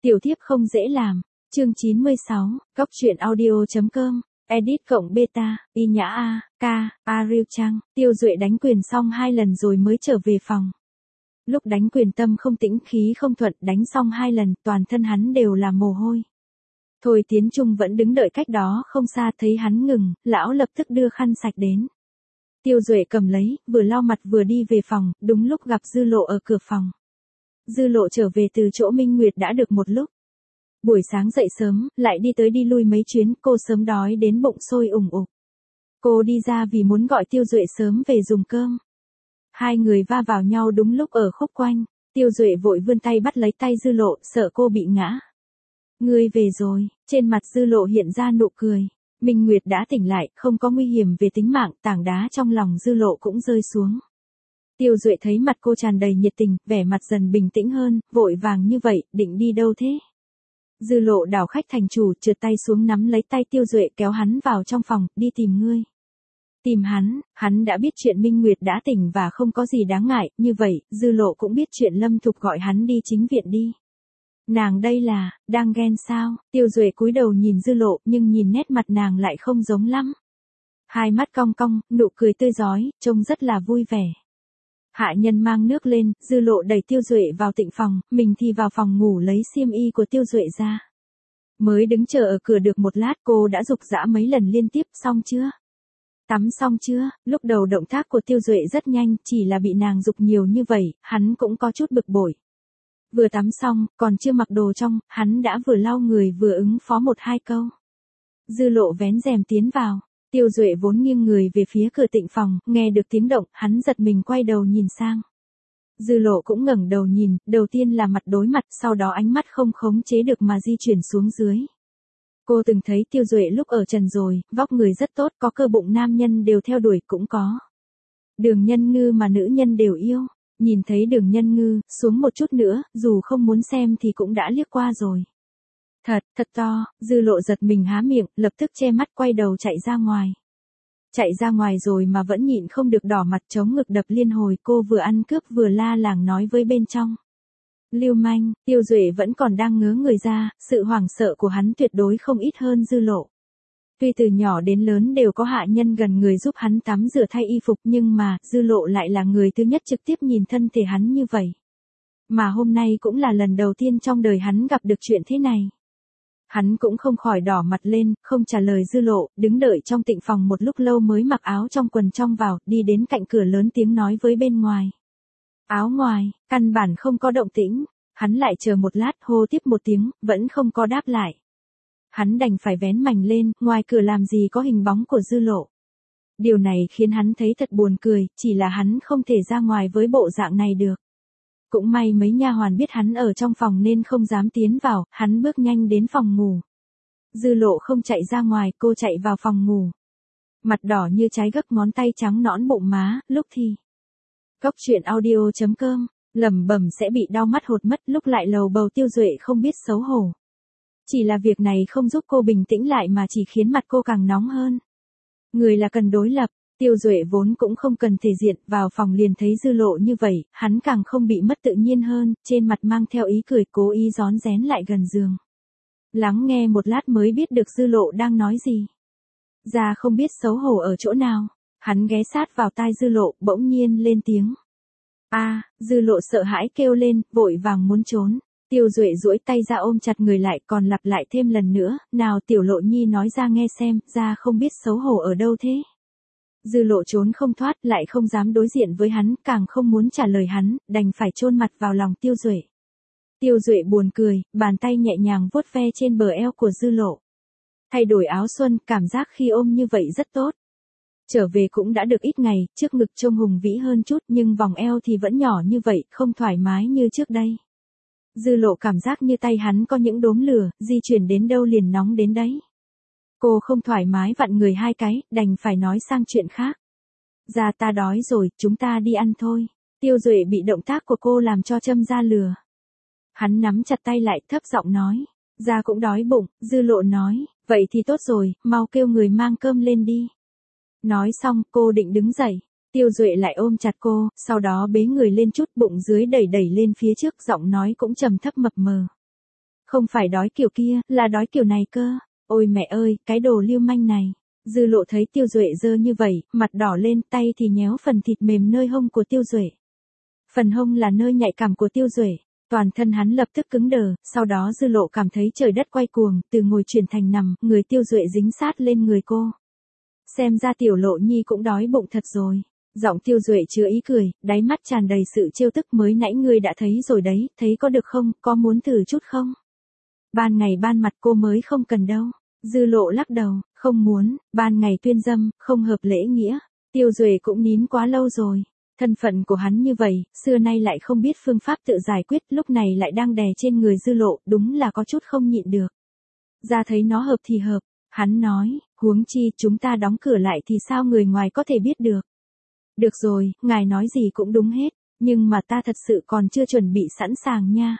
Tiểu thiếp không dễ làm. Chương 96, Cóc truyện audio.com, edit cộng beta, y nhã a, ca, Ariel Trang, Tiêu Duệ đánh quyền xong 2 lần rồi mới trở về phòng. Lúc đánh quyền tâm không tĩnh khí không thuận, đánh xong 2 lần, toàn thân hắn đều là mồ hôi. Thôi Tiến Trung vẫn đứng đợi cách đó không xa, thấy hắn ngừng, lão lập tức đưa khăn sạch đến. Tiêu Duệ cầm lấy, vừa lau mặt vừa đi về phòng, đúng lúc gặp Dư Lộ ở cửa phòng. Dư Lộ trở về từ chỗ Minh Nguyệt đã được một lúc. Buổi sáng dậy sớm, lại đi tới đi lui mấy chuyến, cô sớm đói đến bụng sôi ủng ục. Cô đi ra vì muốn gọi Tiêu Duệ sớm về dùng cơm. Hai người va vào nhau đúng lúc ở khúc quanh, Tiêu Duệ vội vươn tay bắt lấy tay Dư Lộ, sợ cô bị ngã. Ngươi về rồi, trên mặt Dư Lộ hiện ra nụ cười. Minh Nguyệt đã tỉnh lại, không có nguy hiểm về tính mạng, tảng đá trong lòng Dư Lộ cũng rơi xuống. Tiêu Duệ thấy mặt cô tràn đầy nhiệt tình, vẻ mặt dần bình tĩnh hơn, vội vàng như vậy, định đi đâu thế? Dư Lộ đảo khách thành chủ, trượt tay xuống nắm lấy tay Tiêu Duệ kéo hắn vào trong phòng, đi tìm ngươi. Tìm hắn đã biết chuyện Minh Nguyệt đã tỉnh và không có gì đáng ngại, như vậy, Dư Lộ cũng biết chuyện Lâm Thục gọi hắn đi chính viện đi. Nàng đây là, đang ghen sao? Tiêu Duệ cúi đầu nhìn Dư Lộ, nhưng nhìn nét mặt nàng lại không giống lắm. Hai mắt cong cong, nụ cười tươi rói, trông rất là vui vẻ. Hạ nhân mang nước lên, Dư Lộ đẩy Tiêu Duệ vào tịnh phòng, mình thì vào phòng ngủ lấy xiêm y của Tiêu Duệ ra. Mới đứng chờ ở cửa được một lát cô đã giục giã mấy lần liên tiếp, xong chưa? Tắm xong chưa? Lúc đầu động tác của Tiêu Duệ rất nhanh, chỉ là bị nàng giục nhiều như vậy, hắn cũng có chút bực bội. Vừa tắm xong, còn chưa mặc đồ trong, hắn đã vừa lau người vừa ứng phó 1-2 câu. Dư Lộ vén rèm tiến vào. Tiêu Duệ vốn nghiêng người về phía cửa tịnh phòng, nghe được tiếng động, hắn giật mình quay đầu nhìn sang. Dư Lộ cũng ngẩng đầu nhìn, đầu tiên là mặt đối mặt, sau đó ánh mắt không khống chế được mà di chuyển xuống dưới. Cô từng thấy Tiêu Duệ lúc ở trần rồi, vóc người rất tốt, có cơ bụng nam nhân đều theo đuổi, cũng có Đường Nhân Ngư mà nữ nhân đều yêu. Nhìn thấy Đường Nhân Ngư, xuống một chút nữa, dù không muốn xem thì cũng đã liếc qua rồi. Thật to, Dư Lộ giật mình há miệng, lập tức che mắt quay đầu chạy ra ngoài. Chạy ra ngoài rồi mà vẫn nhịn không được đỏ mặt chống ngực đập liên hồi, cô vừa ăn cướp vừa la làng nói với bên trong. Lưu manh, Tiêu Duệ vẫn còn đang ngớ người ra, sự hoảng sợ của hắn tuyệt đối không ít hơn Dư Lộ. Tuy từ nhỏ đến lớn đều có hạ nhân gần người giúp hắn tắm rửa thay y phục, nhưng mà, Dư Lộ lại là người thứ nhất trực tiếp nhìn thân thể hắn như vậy. Mà hôm nay cũng là lần đầu tiên trong đời hắn gặp được chuyện thế này. Hắn cũng không khỏi đỏ mặt lên, không trả lời Dư Lộ, đứng đợi trong tịnh phòng một lúc lâu mới mặc áo trong quần trong vào, đi đến cạnh cửa lớn tiếng nói với bên ngoài. Áo ngoài, căn bản không có động tĩnh, hắn lại chờ một lát hô tiếp một tiếng, vẫn không có đáp lại. Hắn đành phải vén mành lên, ngoài cửa làm gì có hình bóng của Dư Lộ. Điều này khiến hắn thấy thật buồn cười, chỉ là hắn không thể ra ngoài với bộ dạng này được. Cũng may mấy nha hoàn biết hắn ở trong phòng nên không dám tiến vào, hắn bước nhanh đến phòng ngủ. Dư Lộ không chạy ra ngoài, cô chạy vào phòng ngủ. Mặt đỏ như trái gấc, ngón tay trắng nõn bụng má, lúc thì. Cóc truyện audio.com, lẩm bẩm sẽ bị đau mắt hột mất, lúc lại lầu bầu Tiêu Duệ không biết xấu hổ. Chỉ là việc này không giúp cô bình tĩnh lại mà chỉ khiến mặt cô càng nóng hơn. Người là cần đối lập. Tiêu Duệ vốn cũng không cần thể diện, vào phòng liền thấy Dư Lộ như vậy, hắn càng không bị mất tự nhiên hơn, trên mặt mang theo ý cười, cố ý rón rén lại gần giường. Lắng nghe một lát mới biết được Dư Lộ đang nói gì. Ra không biết xấu hổ ở chỗ nào, hắn ghé sát vào tai Dư Lộ, bỗng nhiên lên tiếng. Dư Lộ sợ hãi kêu lên, vội vàng muốn trốn. Tiêu Duệ duỗi tay ra ôm chặt người lại, còn lặp lại thêm lần nữa, nào Tiểu Lộ nhi nói ra nghe xem, ra không biết xấu hổ ở đâu thế. Dư Lộ trốn không thoát, lại không dám đối diện với hắn, càng không muốn trả lời hắn, đành phải chôn mặt vào lòng Tiêu Duệ. Tiêu Duệ buồn cười, bàn tay nhẹ nhàng vuốt ve trên bờ eo của Dư Lộ. Thay đổi áo xuân, cảm giác khi ôm như vậy rất tốt. Trở về cũng đã được ít ngày, trước ngực trông hùng vĩ hơn chút, nhưng vòng eo thì vẫn nhỏ như vậy, không thoải mái như trước đây. Dư Lộ cảm giác như tay hắn có những đốm lửa, di chuyển đến đâu liền nóng đến đấy. Cô không thoải mái vặn người 2 cái, đành phải nói sang chuyện khác. Ra ta đói rồi, chúng ta đi ăn thôi. Tiêu Duệ bị động tác của cô làm cho châm ra lừa. Hắn nắm chặt tay lại, thấp giọng nói. Ra cũng đói bụng, Dư Lộ nói, vậy thì tốt rồi, mau kêu người mang cơm lên đi. Nói xong, cô định đứng dậy. Tiêu Duệ lại ôm chặt cô, sau đó bế người lên chút, bụng dưới đẩy đẩy lên phía trước, giọng nói cũng trầm thấp mập mờ. Không phải đói kiểu kia, là đói kiểu này cơ. Ôi mẹ ơi, cái đồ lưu manh này. Dư Lộ thấy Tiêu Duệ dơ như vậy, mặt đỏ lên, tay thì nhéo phần thịt mềm nơi hông của Tiêu Duệ. Phần hông là nơi nhạy cảm của Tiêu Duệ. Toàn thân hắn lập tức cứng đờ, sau đó Dư Lộ cảm thấy trời đất quay cuồng, từ ngồi chuyển thành nằm, người Tiêu Duệ dính sát lên người cô. Xem ra Tiểu Lộ Nhi cũng đói bụng thật rồi. Giọng Tiêu Duệ chứa ý cười, đáy mắt tràn đầy sự trêu tức, mới nãy ngươi đã thấy rồi đấy, thấy có được không, có muốn thử chút không? Ban ngày ban mặt cô mới không cần đâu. Dư Lộ lắc đầu, không muốn, ban ngày tuyên dâm, không hợp lễ nghĩa. Tiêu Duệ cũng nín quá lâu rồi. Thân phận của hắn như vậy, xưa nay lại không biết phương pháp tự giải quyết, lúc này lại đang đè trên người Dư Lộ, đúng là có chút không nhịn được. Ra thấy nó hợp thì hợp, hắn nói, huống chi chúng ta đóng cửa lại thì sao người ngoài có thể biết được. Được rồi, ngài nói gì cũng đúng hết, nhưng mà ta thật sự còn chưa chuẩn bị sẵn sàng nha.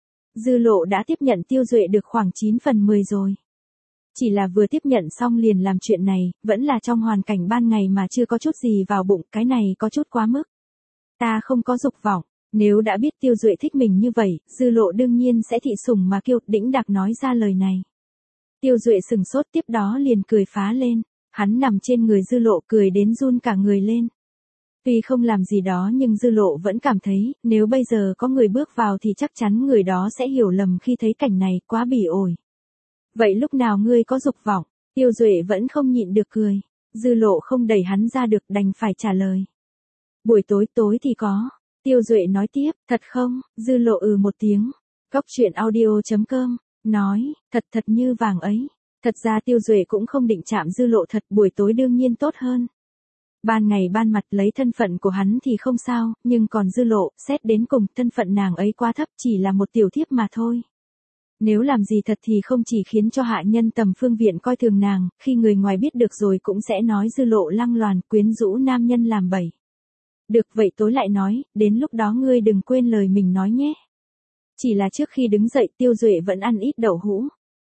Dư Lộ đã tiếp nhận Tiêu Duệ được khoảng 9/10 rồi. Chỉ là vừa tiếp nhận xong liền làm chuyện này, vẫn là trong hoàn cảnh ban ngày mà chưa có chút gì vào bụng, cái này có chút quá mức. Ta không có dục vọng, nếu đã biết Tiêu Duệ thích mình như vậy, Dư Lộ đương nhiên sẽ thị sủng mà kiêu, đĩnh đạc nói ra lời này. Tiêu Duệ sừng sốt, tiếp đó liền cười phá lên, hắn nằm trên người Dư Lộ cười đến run cả người lên. Tuy không làm gì đó nhưng Dư Lộ vẫn cảm thấy, nếu bây giờ có người bước vào thì chắc chắn người đó sẽ hiểu lầm khi thấy cảnh này, quá bỉ ổi. Vậy lúc nào ngươi có dục vọng? Tiêu Duệ vẫn không nhịn được cười. Dư Lộ không đẩy hắn ra được, đành phải trả lời. Buổi tối thì có. Tiêu Duệ nói tiếp, thật không? Dư Lộ một tiếng. Góc truyện audio.com, nói, thật như vàng ấy. Thật ra Tiêu Duệ cũng không định chạm Dư Lộ thật, buổi tối đương nhiên tốt hơn. Ban ngày ban mặt lấy thân phận của hắn thì không sao, nhưng còn Dư Lộ, xét đến cùng, thân phận nàng ấy quá thấp, chỉ là một tiểu thiếp mà thôi. Nếu làm gì thật thì không chỉ khiến cho hạ nhân tầm phương viện coi thường nàng, khi người ngoài biết được rồi cũng sẽ nói Dư Lộ lăng loàn, quyến rũ nam nhân làm bậy. Được vậy tối lại nói, đến lúc đó ngươi đừng quên lời mình nói nhé. Chỉ là trước khi đứng dậy Tiêu Duệ vẫn ăn ít đậu hũ.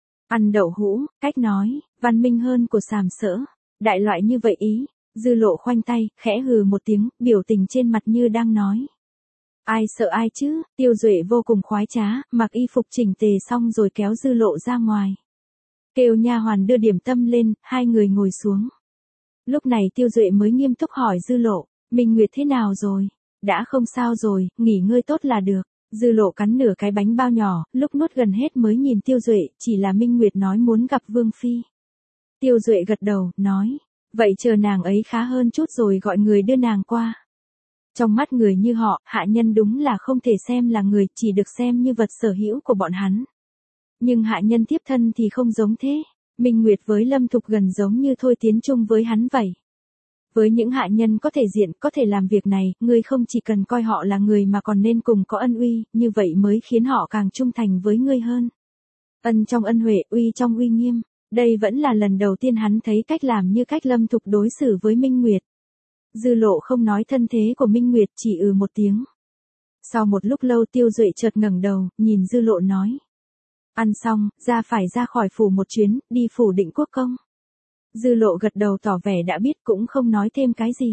Ăn đậu hũ, cách nói, văn minh hơn của sàm sỡ. Đại loại như vậy ý. Dư Lộ khoanh tay, khẽ hừ một tiếng, biểu tình trên mặt như đang nói. Ai sợ ai chứ, Tiêu Duệ vô cùng khoái trá, mặc y phục chỉnh tề xong rồi kéo Dư Lộ ra ngoài. Kêu nha hoàn đưa điểm tâm lên, hai người ngồi xuống. Lúc này Tiêu Duệ mới nghiêm túc hỏi Dư Lộ, Minh Nguyệt thế nào rồi? Đã không sao rồi, nghỉ ngơi tốt là được. Dư Lộ cắn nửa cái bánh bao nhỏ, lúc nuốt gần hết mới nhìn Tiêu Duệ, chỉ là Minh Nguyệt nói muốn gặp Vương Phi. Tiêu Duệ gật đầu, nói, vậy chờ nàng ấy khá hơn chút rồi gọi người đưa nàng qua. Trong mắt người như họ, hạ nhân đúng là không thể xem là người, chỉ được xem như vật sở hữu của bọn hắn. Nhưng hạ nhân tiếp thân thì không giống thế. Minh Nguyệt với Lâm Thục gần giống như thôi tiến chung với hắn vậy. Với những hạ nhân có thể diện, có thể làm việc này, ngươi không chỉ cần coi họ là người mà còn nên cùng có ân uy, như vậy mới khiến họ càng trung thành với ngươi hơn. Ân trong ân huệ, uy trong uy nghiêm. Đây vẫn là lần đầu tiên hắn thấy cách làm như cách Lâm Thục đối xử với Minh Nguyệt. Dư Lộ không nói thân thế của Minh Nguyệt, chỉ một tiếng. Sau một lúc lâu Tiêu Duệ chợt ngẩng đầu, nhìn Dư Lộ nói. Ăn xong, phải ra khỏi phủ một chuyến, đi phủ Định Quốc công. Dư Lộ gật đầu tỏ vẻ đã biết, cũng không nói thêm cái gì.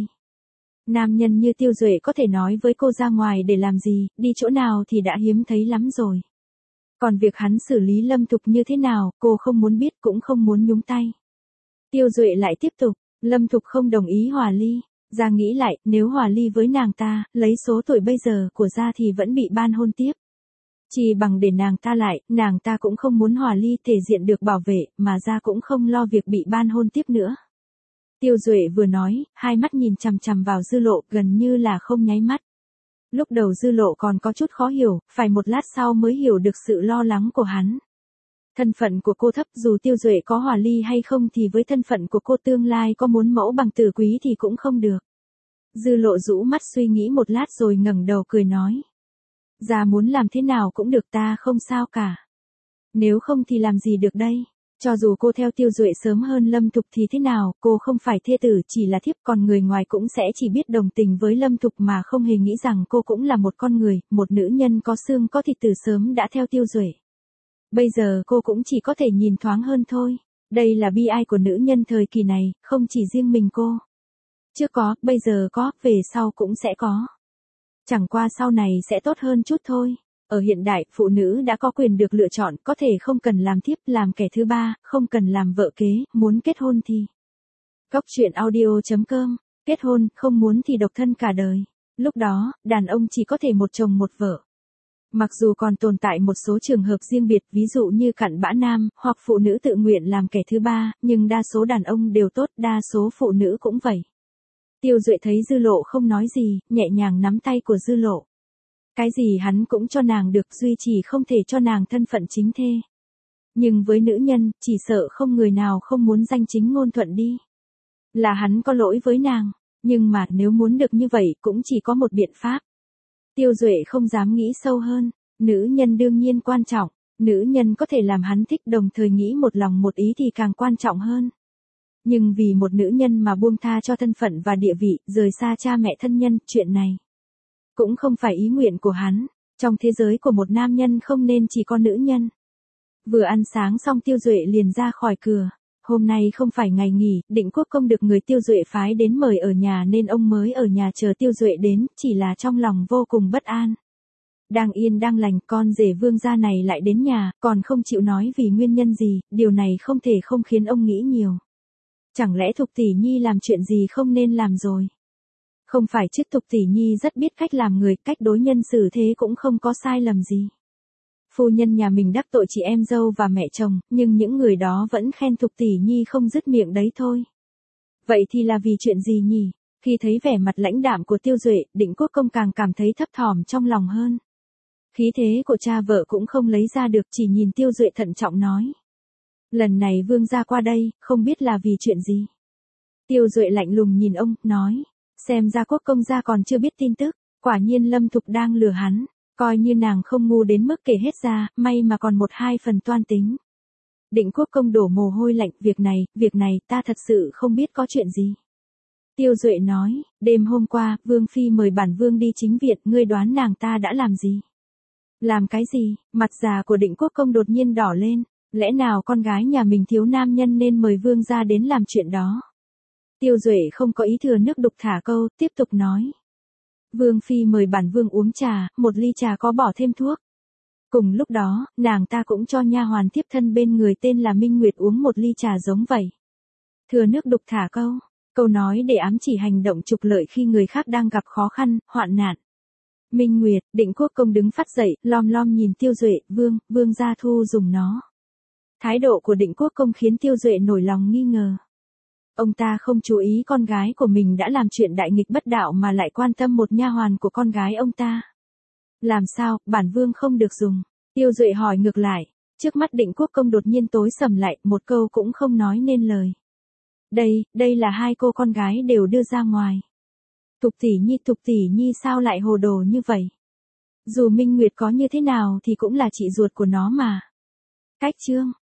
Nam nhân như Tiêu Duệ có thể nói với cô ra ngoài để làm gì, đi chỗ nào thì đã hiếm thấy lắm rồi. Còn việc hắn xử lý Lâm Thục như thế nào, cô không muốn biết cũng không muốn nhúng tay. Tiêu Duệ lại tiếp tục, Lâm Thục không đồng ý hòa ly. Gia nghĩ lại, nếu hòa ly với nàng ta, lấy số tuổi bây giờ của Gia thì vẫn bị ban hôn tiếp. Chỉ bằng để nàng ta lại, nàng ta cũng không muốn hòa ly, thể diện được bảo vệ, mà Gia cũng không lo việc bị ban hôn tiếp nữa. Tiêu Duệ vừa nói, hai mắt nhìn chằm chằm vào Dư Lộ, gần như là không nháy mắt. Lúc đầu Dư Lộ còn có chút khó hiểu, phải một lát sau mới hiểu được sự lo lắng của hắn. Thân phận của cô thấp, dù Tiêu Duệ có hòa ly hay không thì với thân phận của cô tương lai có muốn mẫu bằng tử quý thì cũng không được. Dư Lộ rũ mắt suy nghĩ một lát rồi ngẩng đầu cười nói. Gia muốn làm thế nào cũng được, ta không sao cả. Nếu không thì làm gì được đây? Cho dù cô theo Tiêu Duệ sớm hơn Lâm Thục thì thế nào, cô không phải thê tử, chỉ là thiếp, còn người ngoài cũng sẽ chỉ biết đồng tình với Lâm Thục mà không hề nghĩ rằng cô cũng là một con người, một nữ nhân có xương có thịt từ sớm đã theo Tiêu Duệ. Bây giờ cô cũng chỉ có thể nhìn thoáng hơn thôi. Đây là bi ai của nữ nhân thời kỳ này, không chỉ riêng mình cô. Trước có, bây giờ có, về sau cũng sẽ có. Chẳng qua sau này sẽ tốt hơn chút thôi. Ở hiện đại, phụ nữ đã có quyền được lựa chọn, có thể không cần làm thiếp, làm kẻ thứ ba, không cần làm vợ kế, muốn kết hôn thì. Góc truyện audio.com, kết hôn, không muốn thì độc thân cả đời. Lúc đó, đàn ông chỉ có thể một chồng một vợ. Mặc dù còn tồn tại một số trường hợp riêng biệt, ví dụ như cặn bã nam, hoặc phụ nữ tự nguyện làm kẻ thứ ba, nhưng đa số đàn ông đều tốt, đa số phụ nữ cũng vậy. Tiêu Duệ thấy Dư Lộ không nói gì, nhẹ nhàng nắm tay của Dư Lộ. Cái gì hắn cũng cho nàng được, duy chỉ không thể cho nàng thân phận chính thê. Nhưng với nữ nhân, chỉ sợ không người nào không muốn danh chính ngôn thuận đi. Là hắn có lỗi với nàng, nhưng mà nếu muốn được như vậy cũng chỉ có một biện pháp. Tiêu Duệ không dám nghĩ sâu hơn, nữ nhân đương nhiên quan trọng, nữ nhân có thể làm hắn thích đồng thời nghĩ một lòng một ý thì càng quan trọng hơn. Nhưng vì một nữ nhân mà buông tha cho thân phận và địa vị, rời xa cha mẹ thân nhân, chuyện này cũng không phải ý nguyện của hắn. Trong thế giới của một nam nhân không nên chỉ có nữ nhân. Vừa ăn sáng xong Tiêu Duệ liền ra khỏi cửa. Hôm nay không phải ngày nghỉ, Định Quốc Công được người Tiêu Duệ phái đến mời ở nhà nên ông mới ở nhà chờ Tiêu Duệ đến, chỉ là trong lòng vô cùng bất an. Đang yên đang lành, con rể Vương gia này lại đến nhà, còn không chịu nói vì nguyên nhân gì, điều này không thể không khiến ông nghĩ nhiều. Chẳng lẽ Thục Tỷ Nhi làm chuyện gì không nên làm rồi? Không phải chứ, Thục Tỷ Nhi rất biết cách làm người, cách đối nhân xử thế cũng không có sai lầm gì. Phu nhân nhà mình đắc tội chị em dâu và mẹ chồng, nhưng những người đó vẫn khen Thục Tỷ Nhi không dứt miệng đấy thôi. Vậy thì là vì chuyện gì nhỉ? Khi thấy vẻ mặt lãnh đạm của Tiêu Duệ, Định Quốc Công càng cảm thấy thấp thỏm trong lòng hơn. Khí thế của cha vợ cũng không lấy ra được, chỉ nhìn Tiêu Duệ thận trọng nói. Lần này Vương gia qua đây, không biết là vì chuyện gì. Tiêu Duệ lạnh lùng nhìn ông, nói. Xem ra Quốc Công gia còn chưa biết tin tức, quả nhiên Lâm Thục đang lừa hắn. Coi như nàng không ngu đến mức kể hết ra, may mà còn một hai phần toan tính. Định Quốc Công đổ mồ hôi lạnh, việc này ta thật sự không biết có chuyện gì. Tiêu Duệ nói, đêm hôm qua, Vương Phi mời bản Vương đi chính viện, ngươi đoán nàng ta đã làm gì? Làm cái gì? Mặt già của Định Quốc Công đột nhiên đỏ lên, lẽ nào con gái nhà mình thiếu nam nhân nên mời Vương gia đến làm chuyện đó? Tiêu Duệ không có ý thừa nước đục thả câu, tiếp tục nói. Vương Phi mời bản Vương uống trà, một ly trà có bỏ thêm thuốc. Cùng lúc đó, nàng ta cũng cho nha hoàn tiếp thân bên người tên là Minh Nguyệt uống một ly trà giống vậy. Thừa nước đục thả câu nói để ám chỉ hành động trục lợi khi người khác đang gặp khó khăn, hoạn nạn. Minh Nguyệt, Định Quốc Công đứng phát dậy, lom lom nhìn Tiêu Duệ, Vương gia thu dùng nó. Thái độ của Định Quốc Công khiến Tiêu Duệ nổi lòng nghi ngờ. Ông ta không chú ý con gái của mình đã làm chuyện đại nghịch bất đạo mà lại quan tâm một nha hoàn của con gái ông ta. Làm sao, bản Vương không được dùng? Tiêu Duệ hỏi ngược lại. Trước mắt Định Quốc Công đột nhiên tối sầm lại, một câu cũng không nói nên lời. Đây là hai cô con gái đều đưa ra ngoài. Thục Tỷ Nhi sao lại hồ đồ như vậy? Dù Minh Nguyệt có như thế nào thì cũng là chị ruột của nó mà. Cách chương.